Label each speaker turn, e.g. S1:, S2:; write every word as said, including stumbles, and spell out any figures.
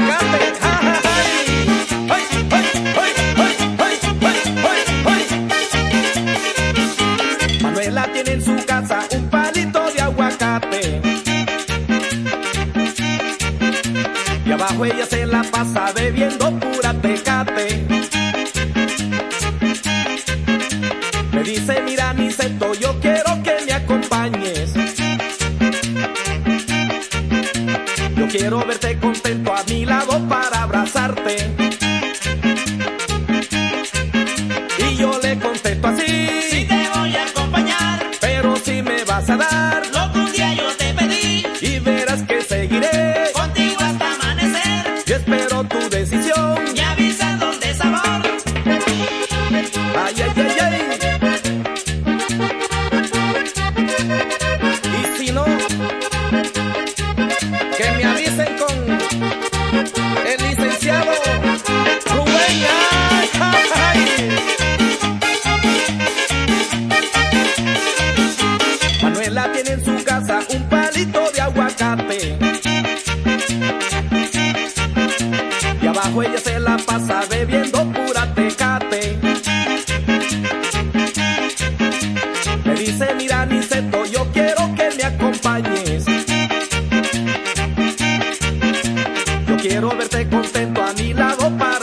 S1: aguacate. ¡Ay, ay, ay, ay, ay, ay, ay, ay! Manuela tiene en su casa un palito de aguacate y abajo ella se la pasa bebiendo pura Tecate. Me dice, mira Niceto, yo quiero que me acompañes. Yo quiero verte contento a mi lado para abrazarte. Y yo le contesto así:
S2: sí te voy a acompañar,
S1: pero si me vas a dar
S2: lo que un día yo te pedí,
S1: y verás que seguiré
S2: contigo hasta amanecer.
S1: y espero tu decisión.
S2: Me avisa dónde sabor.
S1: Ay, ay, ay, ay. Y si no, que me avisen con el licenciado Rubén. Ay, ay, ay. Manuela tiene en su casa un palito de aguacate y abajo ella se la pasa bebiendo pura Tecate. Me dice, mira Niceto, yo quiero que me acompañes. Yo quiero verte contento a mi lado para